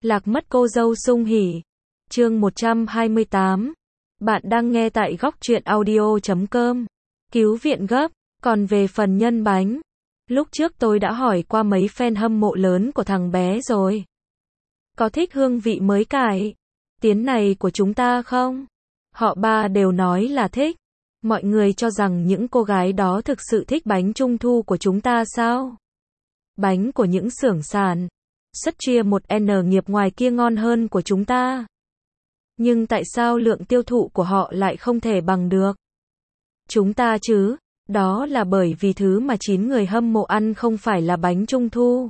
Lạc mất cô dâu sung hỉ. Chương 128. Bạn đang nghe tại góc truyện audio.com. Cứu viện gấp. Còn về phần nhân bánh, lúc trước tôi đã hỏi qua mấy fan hâm mộ lớn của thằng bé rồi. Có thích hương vị mới cải tiến này của chúng ta không? Họ ba đều nói là thích. Mọi người cho rằng những cô gái đó thực sự thích bánh trung thu của chúng ta sao? Bánh của những xưởng sản xuất chia một N nghiệp ngoài kia ngon hơn của chúng ta. Nhưng tại sao lượng tiêu thụ của họ lại không thể bằng được chúng ta chứ? Đó là bởi vì thứ mà 9 người hâm mộ ăn không phải là bánh trung thu,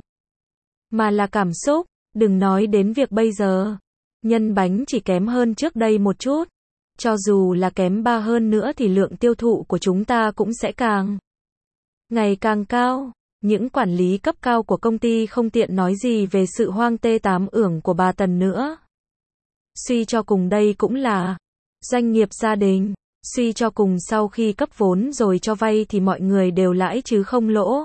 mà là cảm xúc. Đừng nói đến việc bây giờ nhân bánh chỉ kém hơn trước đây một chút. Cho dù là kém 3 hơn nữa thì lượng tiêu thụ của chúng ta cũng sẽ càng ngày càng cao. Những quản lý cấp cao của công ty không tiện nói gì về sự hoang T8 ưởng của bà Tần nữa. Suy cho cùng đây cũng là doanh nghiệp gia đình. Suy cho cùng sau khi cấp vốn rồi cho vay thì mọi người đều lãi chứ không lỗ.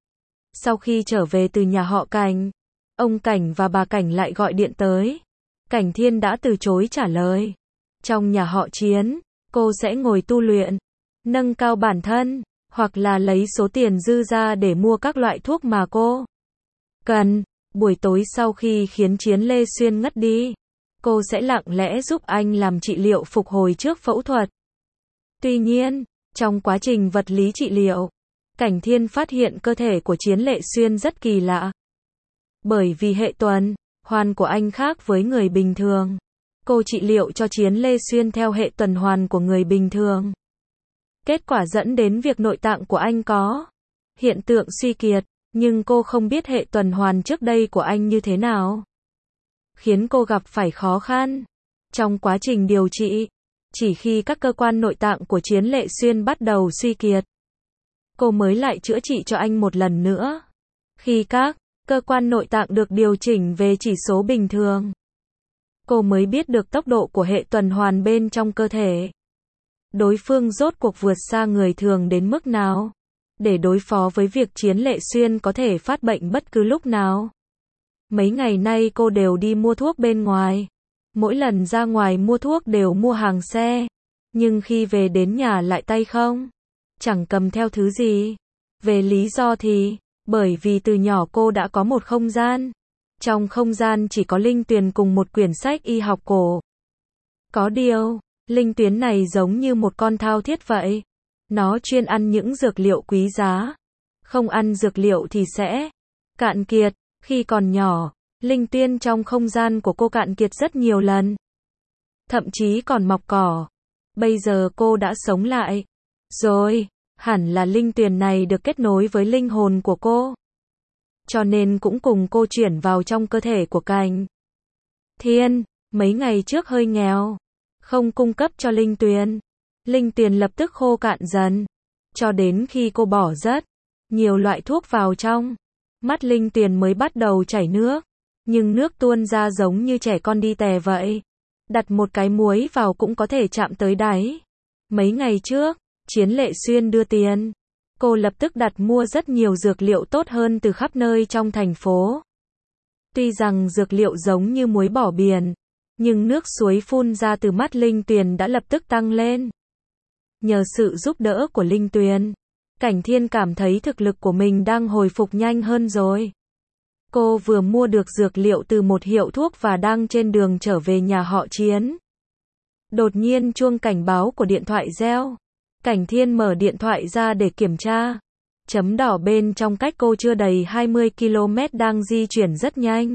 Sau khi trở về từ nhà họ Cảnh, ông Cảnh và bà Cảnh lại gọi điện tới. Cảnh Thiên đã từ chối trả lời. Trong nhà họ Chiến, cô sẽ ngồi tu luyện, nâng cao bản thân, hoặc là lấy số tiền dư ra để mua các loại thuốc mà cô cần. Buổi tối sau khi khiến Chiến Lê Xuyên ngất đi, cô sẽ lặng lẽ giúp anh làm trị liệu phục hồi trước phẫu thuật. Tuy nhiên, trong quá trình vật lý trị liệu, Cảnh Thiên phát hiện cơ thể của Chiến Lệ Xuyên rất kỳ lạ. Bởi vì hệ tuần hoàn của anh khác với người bình thường, cô trị liệu cho Chiến Lê Xuyên theo hệ tuần hoàn của người bình thường. Kết quả dẫn đến việc nội tạng của anh có hiện tượng suy kiệt, nhưng cô không biết hệ tuần hoàn trước đây của anh như thế nào, khiến cô gặp phải khó khăn trong quá trình điều trị. Chỉ khi các cơ quan nội tạng của Chiến Lệ Xuyên bắt đầu suy kiệt, cô mới lại chữa trị cho anh một lần nữa. Khi các cơ quan nội tạng được điều chỉnh về chỉ số bình thường, cô mới biết được tốc độ của hệ tuần hoàn bên trong cơ thể đối phương rốt cuộc vượt xa người thường đến mức nào, để đối phó với việc Chiến Lệ Xuyên có thể phát bệnh bất cứ lúc nào. Mấy ngày nay cô đều đi mua thuốc bên ngoài. Mỗi lần ra ngoài mua thuốc đều mua hàng xe, nhưng khi về đến nhà lại tay không, chẳng cầm theo thứ gì. Về lý do thì, bởi vì từ nhỏ cô đã có một không gian. Trong không gian chỉ có Linh Tuyền cùng một quyển sách y học cổ. Có điều, Linh Tuyến này giống như một con thao thiết vậy. Nó chuyên ăn những dược liệu quý giá. Không ăn dược liệu thì sẽ cạn kiệt. Khi còn nhỏ, Linh Tuyên trong không gian của cô cạn kiệt rất nhiều lần. Thậm chí còn mọc cỏ. Bây giờ cô đã sống lại rồi. Hẳn là Linh Tuyền này được kết nối với linh hồn của cô, cho nên cũng cùng cô chuyển vào trong cơ thể của Cảnh Thiên. Mấy ngày trước hơi nghèo, không cung cấp cho Linh Tuyền. Linh Tuyền lập tức khô cạn dần, cho đến khi cô bỏ rất nhiều loại thuốc vào trong. Mắt Linh Tuyền mới bắt đầu chảy nước, nhưng nước tuôn ra giống như trẻ con đi tè vậy. Đặt một cái muối vào cũng có thể chạm tới đáy. Mấy ngày trước, Chiến Lệ Xuyên đưa tiền. Cô lập tức đặt mua rất nhiều dược liệu tốt hơn từ khắp nơi trong thành phố. Tuy rằng dược liệu giống như muối bỏ biển, nhưng nước suối phun ra từ mắt Linh Tuyền đã lập tức tăng lên. Nhờ sự giúp đỡ của Linh Tuyền, Cảnh Thiên cảm thấy thực lực của mình đang hồi phục nhanh hơn rồi. Cô vừa mua được dược liệu từ một hiệu thuốc và đang trên đường trở về nhà họ Chiến. Đột nhiên chuông cảnh báo của điện thoại reo. Cảnh Thiên mở điện thoại ra để kiểm tra. Chấm đỏ bên trong cách cô chưa đầy 20 km đang di chuyển rất nhanh.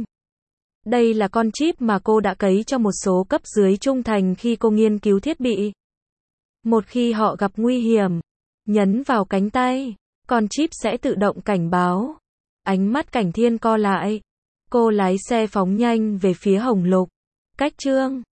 Đây là con chip mà cô đã cấy cho một số cấp dưới trung thành khi cô nghiên cứu thiết bị. Một khi họ gặp nguy hiểm, nhấn vào cánh tay, con chip sẽ tự động cảnh báo. Ánh mắt Cảnh Thiên co lại. Cô lái xe phóng nhanh về phía Hồng Lục. Cách Trương